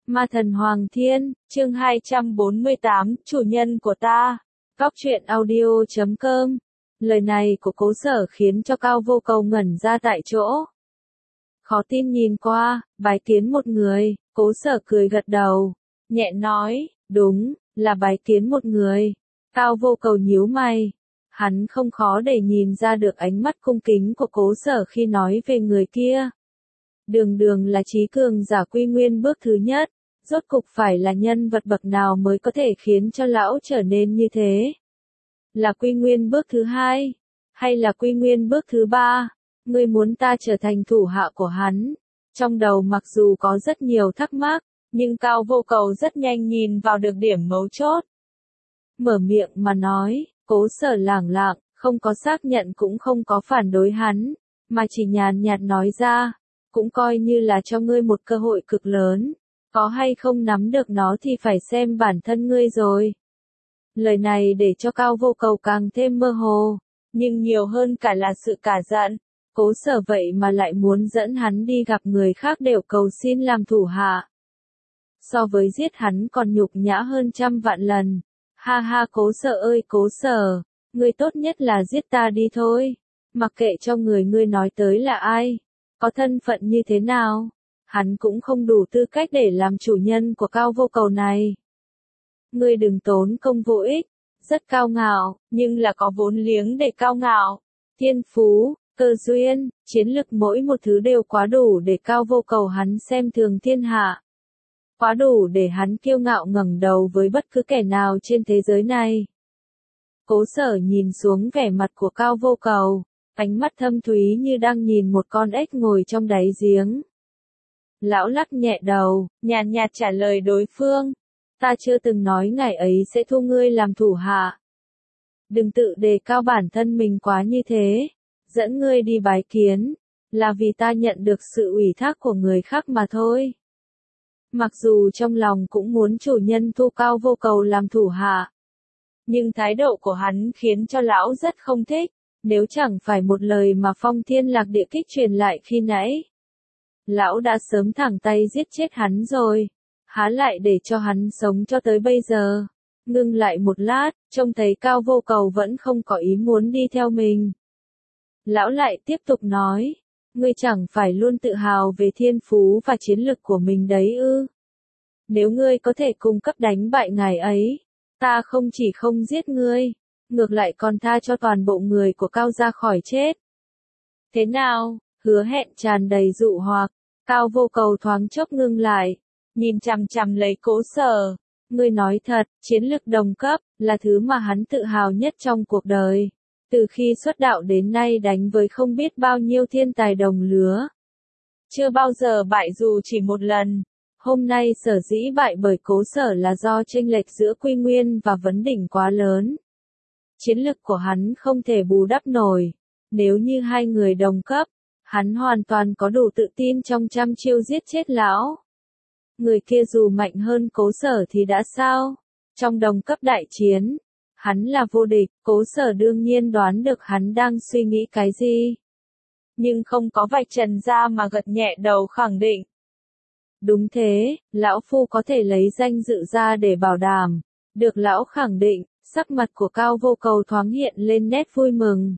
Ma thần Hoàng Thiên, chương 248, chủ nhân của ta. Góc truyện audio.com. Lời này của Cố Sở khiến cho Cao Vô Cầu ngẩn ra tại chỗ. Khó tin nhìn qua, bái kiến một người, Cố Sở cười gật đầu, nhẹ nói, đúng, là bái kiến một người. Cao Vô Cầu nhíu mày. Hắn không khó để nhìn ra được ánh mắt cung kính của Cố Sở khi nói về người kia. Đường đường là trí cường giả quy nguyên bước thứ nhất, rốt cục phải là nhân vật bậc nào mới có thể khiến cho lão trở nên như thế? Là quy nguyên bước thứ hai, hay là quy nguyên bước thứ ba? Ngươi muốn ta trở thành thủ hạ của hắn? Trong đầu mặc dù có rất nhiều thắc mắc, nhưng Cao Vô Cầu rất nhanh nhìn vào được điểm mấu chốt. Mở miệng mà nói, Cố Sở lẳng lặng, không có xác nhận cũng không có phản đối hắn, mà chỉ nhàn nhạt nói ra, cũng coi như là cho ngươi một cơ hội cực lớn, có hay không nắm được nó thì phải xem bản thân ngươi rồi. Lời này để cho Cao Vô Cầu càng thêm mơ hồ, nhưng nhiều hơn cả là sự cả giận. Cố Sở vậy mà lại muốn dẫn hắn đi gặp người khác đều cầu xin làm thủ hạ. So với giết hắn còn nhục nhã hơn trăm vạn lần. Ha ha, Cố Sở ơi Cố Sở, ngươi tốt nhất là giết ta đi thôi. Mặc kệ cho người ngươi nói tới là ai, có thân phận như thế nào, hắn cũng không đủ tư cách để làm chủ nhân của Cao Vô Cầu này. Ngươi đừng tốn công vô ích, rất cao ngạo, nhưng là có vốn liếng để cao ngạo. Thiên phú, cơ duyên, chiến lực mỗi một thứ đều quá đủ để Cao Vô Cầu hắn xem thường thiên hạ. Quá đủ để hắn kiêu ngạo ngẩng đầu với bất cứ kẻ nào trên thế giới này. Cố Sở nhìn xuống vẻ mặt của Cao Vô Cầu, ánh mắt thâm thúy như đang nhìn một con ếch ngồi trong đáy giếng. Lão lắc nhẹ đầu, nhàn nhạt trả lời đối phương, ta chưa từng nói ngày ấy sẽ thu ngươi làm thủ hạ. Đừng tự đề cao bản thân mình quá như thế, dẫn ngươi đi bái kiến, là vì ta nhận được sự ủy thác của người khác mà thôi. Mặc dù trong lòng cũng muốn chủ nhân thu Cao Vô Cầu làm thủ hạ, nhưng thái độ của hắn khiến cho lão rất không thích, nếu chẳng phải một lời mà Phong Thiên Lạc Địa Kích truyền lại khi nãy. Lão đã sớm thẳng tay giết chết hắn rồi, há lại để cho hắn sống cho tới bây giờ. Ngưng lại một lát, trông thấy Cao Vô Cầu vẫn không có ý muốn đi theo mình. Lão lại tiếp tục nói, ngươi chẳng phải luôn tự hào về thiên phú và chiến lực của mình đấy ư? Nếu ngươi có thể cung cấp đánh bại ngài ấy, ta không chỉ không giết ngươi, ngược lại còn tha cho toàn bộ người của Cao gia khỏi chết. Thế nào, hứa hẹn tràn đầy dụ hoặc. Cao Vô Cầu thoáng chốc ngưng lại, nhìn chằm chằm lấy Cố Sở. Ngươi nói thật, chiến lực đồng cấp, là thứ mà hắn tự hào nhất trong cuộc đời. Từ khi xuất đạo đến nay đánh với không biết bao nhiêu thiên tài đồng lứa. Chưa bao giờ bại dù chỉ một lần. Hôm nay sở dĩ bại bởi Cố Sở là do chênh lệch giữa Quy Nguyên và Vấn Đỉnh quá lớn. Chiến lực của hắn không thể bù đắp nổi. Nếu như hai người đồng cấp, hắn hoàn toàn có đủ tự tin trong trăm chiêu giết chết lão. Người kia dù mạnh hơn Cố Sở thì đã sao? Trong đồng cấp đại chiến, hắn là vô địch, Cố Sở đương nhiên đoán được hắn đang suy nghĩ cái gì. Nhưng không có vạch trần ra mà gật nhẹ đầu khẳng định. Đúng thế, lão phu có thể lấy danh dự ra để bảo đảm. Được lão khẳng định, sắc mặt của Cao Vô Cầu thoáng hiện lên nét vui mừng.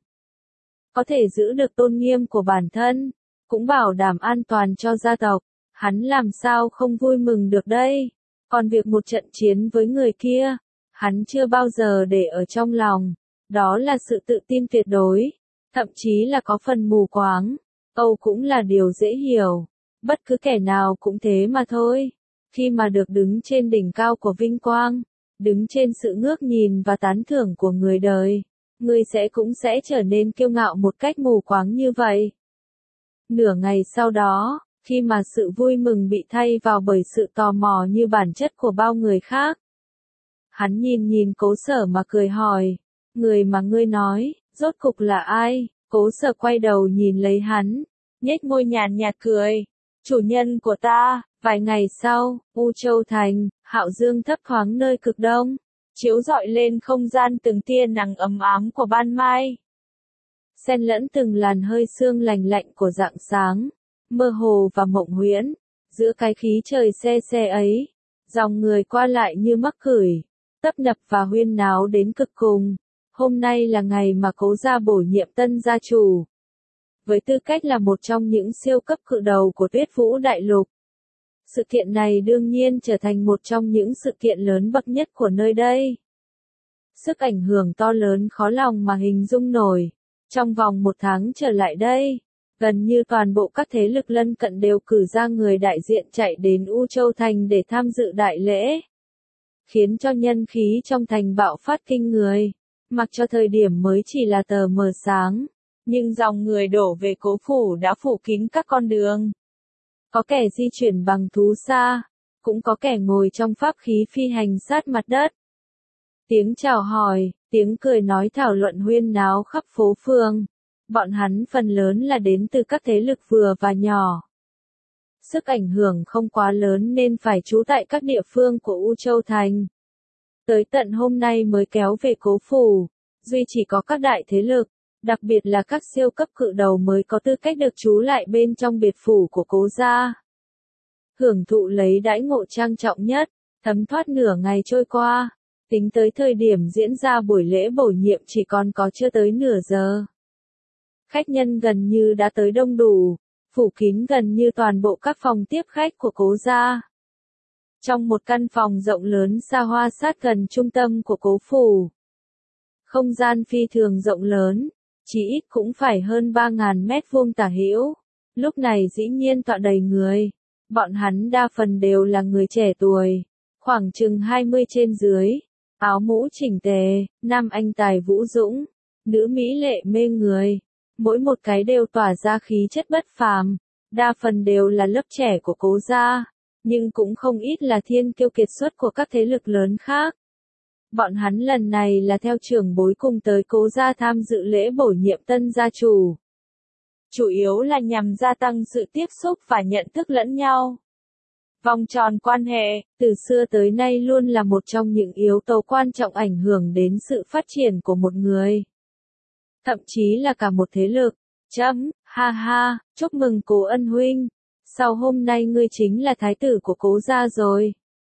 Có thể giữ được tôn nghiêm của bản thân, cũng bảo đảm an toàn cho gia tộc, hắn làm sao không vui mừng được đây. Còn việc một trận chiến với người kia, hắn chưa bao giờ để ở trong lòng, đó là sự tự tin tuyệt đối, thậm chí là có phần mù quáng, Âu cũng là điều dễ hiểu, bất cứ kẻ nào cũng thế mà thôi. Khi mà được đứng trên đỉnh cao của vinh quang, đứng trên sự ngước nhìn và tán thưởng của người đời, ngươi cũng sẽ trở nên kiêu ngạo một cách mù quáng như vậy. Nửa ngày sau đó, khi mà sự vui mừng bị thay vào bởi sự tò mò như bản chất của bao người khác. Hắn nhìn Cố Sở mà cười hỏi, người mà ngươi nói, rốt cục là ai? Cố Sở quay đầu nhìn lấy hắn, nhếch môi nhàn nhạt cười, chủ nhân của ta. Vài ngày sau, U Châu Thành, Hạo Dương thấp thoáng nơi cực đông, chiếu rọi lên không gian từng tia nắng ấm ám của ban mai. Xen lẫn từng làn hơi sương lành lạnh của rạng sáng, mơ hồ và mộng huyễn, Giữa cái khí trời se se ấy, dòng người qua lại như mắc cửi, tấp nập và huyên náo đến cực cùng. Hôm nay là ngày mà Cố gia bổ nhiệm tân gia chủ. Với tư cách là một trong những siêu cấp cự đầu của Tuyết Vũ Đại Lục, sự kiện này đương nhiên trở thành một trong những sự kiện lớn bậc nhất của nơi đây. Sức ảnh hưởng to lớn khó lòng mà hình dung nổi. Trong vòng 1 tháng trở lại đây, gần như toàn bộ các thế lực lân cận đều cử ra người đại diện chạy đến U Châu Thành để tham dự đại lễ, khiến cho nhân khí trong thành bạo phát kinh người. Mặc cho thời điểm mới chỉ là tờ mờ sáng, nhưng dòng người đổ về Cố phủ đã phủ kín các con đường. Có kẻ di chuyển bằng thú xa, cũng có kẻ ngồi trong pháp khí phi hành sát mặt đất. Tiếng chào hỏi, tiếng cười nói thảo luận huyên náo khắp phố phường. Bọn hắn phần lớn là đến từ các thế lực vừa và nhỏ. Sức ảnh hưởng không quá lớn nên phải trú tại các địa phương của U Châu Thành. Tới tận hôm nay mới kéo về Cố phủ, duy chỉ có các đại thế lực, đặc biệt là các siêu cấp cự đầu mới có tư cách được trú lại bên trong biệt phủ của Cố gia. Hưởng thụ lấy đãi ngộ trang trọng nhất, thấm thoát nửa ngày trôi qua, tính tới thời điểm diễn ra buổi lễ bổ nhiệm chỉ còn có chưa tới nửa giờ. Khách nhân gần như đã tới đông đủ, phủ kín gần như toàn bộ các phòng tiếp khách của Cố gia. Trong một căn phòng rộng lớn xa hoa sát gần trung tâm của Cố phủ. Không gian phi thường rộng lớn, chỉ ít cũng phải hơn 3.000 mét vuông tả hữu. Lúc này dĩ nhiên tọa đầy người. Bọn hắn đa phần đều là người trẻ tuổi, khoảng chừng 20 trên dưới, áo mũ chỉnh tề, nam anh tài vũ dũng, nữ mỹ lệ mê người. Mỗi một cái đều tỏa ra khí chất bất phàm, đa phần đều là lớp trẻ của Cố gia, nhưng cũng không ít là thiên kiêu kiệt xuất của các thế lực lớn khác. Bọn hắn lần này là theo trưởng bối cùng tới Cố gia tham dự lễ bổ nhiệm tân gia chủ. Chủ yếu là nhằm gia tăng sự tiếp xúc và nhận thức lẫn nhau. Vòng tròn quan hệ, từ xưa tới nay luôn là một trong những yếu tố quan trọng ảnh hưởng đến sự phát triển của một người. Thậm chí là cả một thế lực. Ha ha, chúc mừng Cố Ân huynh. Sau hôm nay ngươi chính là thái tử của Cố gia rồi.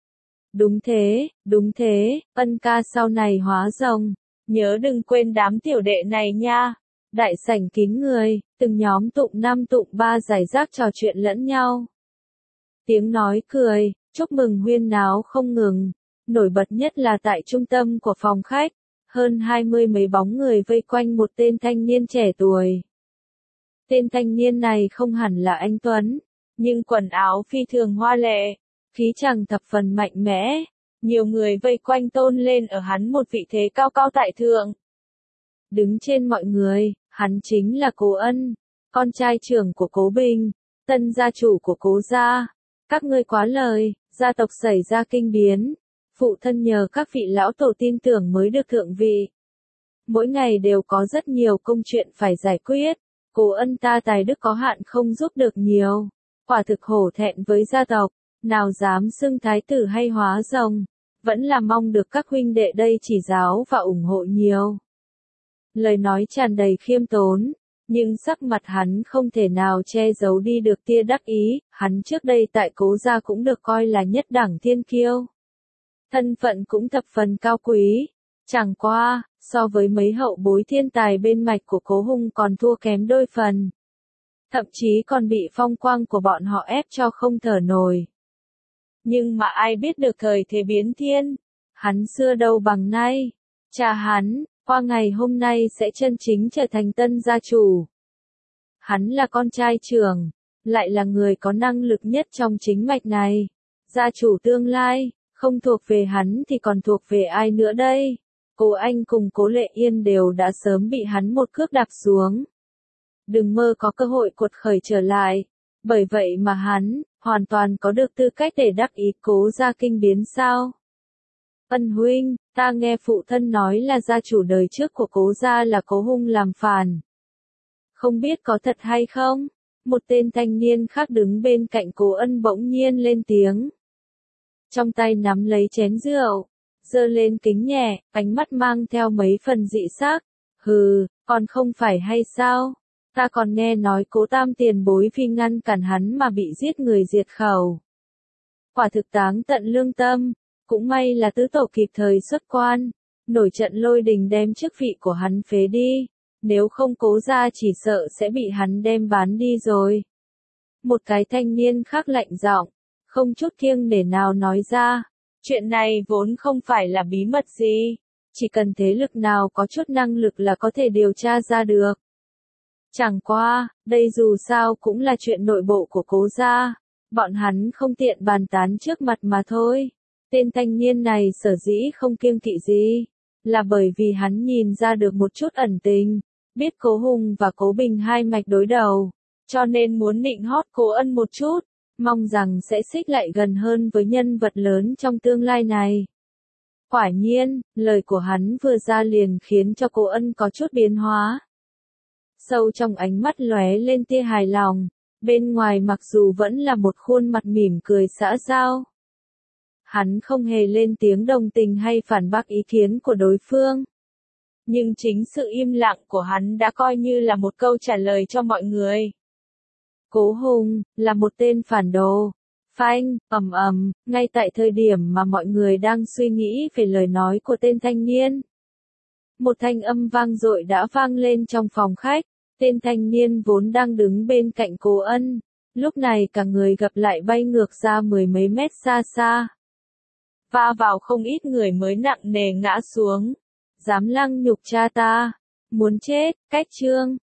Đúng thế, Ân ca sau này hóa rồng. Nhớ đừng quên đám tiểu đệ này nha. Đại sảnh kín người, từng nhóm tụng 5 tụng 3 giải rác trò chuyện lẫn nhau. Tiếng nói cười, chúc mừng huyên náo không ngừng. Nổi bật nhất là tại trung tâm của phòng khách, hơn 20 mấy bóng người vây quanh một tên thanh niên trẻ tuổi. Tên thanh niên này không hẳn là anh Tuấn, nhưng quần áo phi thường hoa lệ, khí chàng thập phần mạnh mẽ. Nhiều người vây quanh tôn lên ở hắn một vị thế cao cao tại thượng. Đứng trên mọi người, hắn chính là Cố Ân, con trai trưởng của Cố Bình, tân gia chủ của Cố gia. Các ngươi quá lời, gia tộc xảy ra kinh biến. Phụ thân nhờ các vị lão tổ tin tưởng mới được thượng vị. Mỗi ngày đều có rất nhiều công chuyện phải giải quyết. Cố Ân ta tài đức có hạn không giúp được nhiều. Quả thực hổ thẹn với gia tộc, nào dám xưng thái tử hay hóa rồng. Vẫn là mong được các huynh đệ đây chỉ giáo và ủng hộ nhiều. Lời nói tràn đầy khiêm tốn, nhưng sắc mặt hắn không thể nào che giấu đi được tia đắc ý. Hắn trước đây tại Cố gia cũng được coi là nhất đẳng thiên kiêu. Thân phận cũng thập phần cao quý. Chẳng qua, so với mấy hậu bối thiên tài bên mạch của Cố Hung còn thua kém đôi phần. Thậm chí còn bị phong quang của bọn họ ép cho không thở nổi. Nhưng mà ai biết được thời thế biến thiên. Hắn xưa đâu bằng nay. Cha hắn, qua ngày hôm nay sẽ chân chính trở thành tân gia chủ. Hắn là con trai trưởng, lại là người có năng lực nhất trong chính mạch này. Gia chủ tương lai, không thuộc về hắn thì còn thuộc về ai nữa đây? Cố Anh cùng Cố Lệ Yên đều đã sớm bị hắn một cước đạp xuống. Đừng mơ có cơ hội cuột khởi trở lại. Bởi vậy mà hắn, hoàn toàn có được tư cách để đắc ý Cố gia kinh biến sao? Ân huynh, ta nghe phụ thân nói là gia chủ đời trước của Cố gia là Cố Hung làm phản. Không biết có thật hay không? Một tên thanh niên khác đứng bên cạnh Cố Ân bỗng nhiên lên tiếng. Trong tay nắm lấy chén rượu, giơ lên kính nhẹ, ánh mắt mang theo mấy phần dị sắc. Hừ, còn không phải hay sao? Ta còn nghe nói Cố Tam tiền bối vì ngăn cản hắn mà bị giết người diệt khẩu. Quả thực táng tận lương tâm, cũng may là tứ tổ kịp thời xuất quan, nổi trận lôi đình đem chức vị của hắn phế đi, nếu không Cố gia chỉ sợ sẽ bị hắn đem bán đi rồi. Một cái thanh niên khác lạnh giọng, không chút kiêng nể nào nói ra, chuyện này vốn không phải là bí mật gì, chỉ cần thế lực nào có chút năng lực là có thể điều tra ra được. Chẳng qua, đây dù sao cũng là chuyện nội bộ của Cố gia, bọn hắn không tiện bàn tán trước mặt mà thôi. Tên thanh niên này sở dĩ không kiêng kỵ gì, là bởi vì hắn nhìn ra được một chút ẩn tình, biết Cố Hùng và Cố Bình hai mạch đối đầu, cho nên muốn nịnh hót Cố Ân một chút, mong rằng sẽ xích lại gần hơn với nhân vật lớn trong tương lai này. Quả nhiên, lời của hắn vừa ra liền khiến cho Cố Ân có chút biến hóa. Sâu trong ánh mắt lóe lên tia hài lòng, bên ngoài mặc dù vẫn là một khuôn mặt mỉm cười xã giao. Hắn không hề lên tiếng đồng tình hay phản bác ý kiến của đối phương. Nhưng chính sự im lặng của hắn đã coi như là một câu trả lời cho mọi người. Cố Hùng, là một tên phản đồ. Phanh, ngay tại thời điểm mà mọi người đang suy nghĩ về lời nói của tên thanh niên. Một thanh âm vang dội đã vang lên trong phòng khách, tên thanh niên vốn đang đứng bên cạnh Cố Ân, lúc này cả người gập lại bay ngược ra mười mấy mét xa xa. Va vào không ít người mới nặng nề ngã xuống. Dám lăng nhục cha ta, muốn chết, cách chương.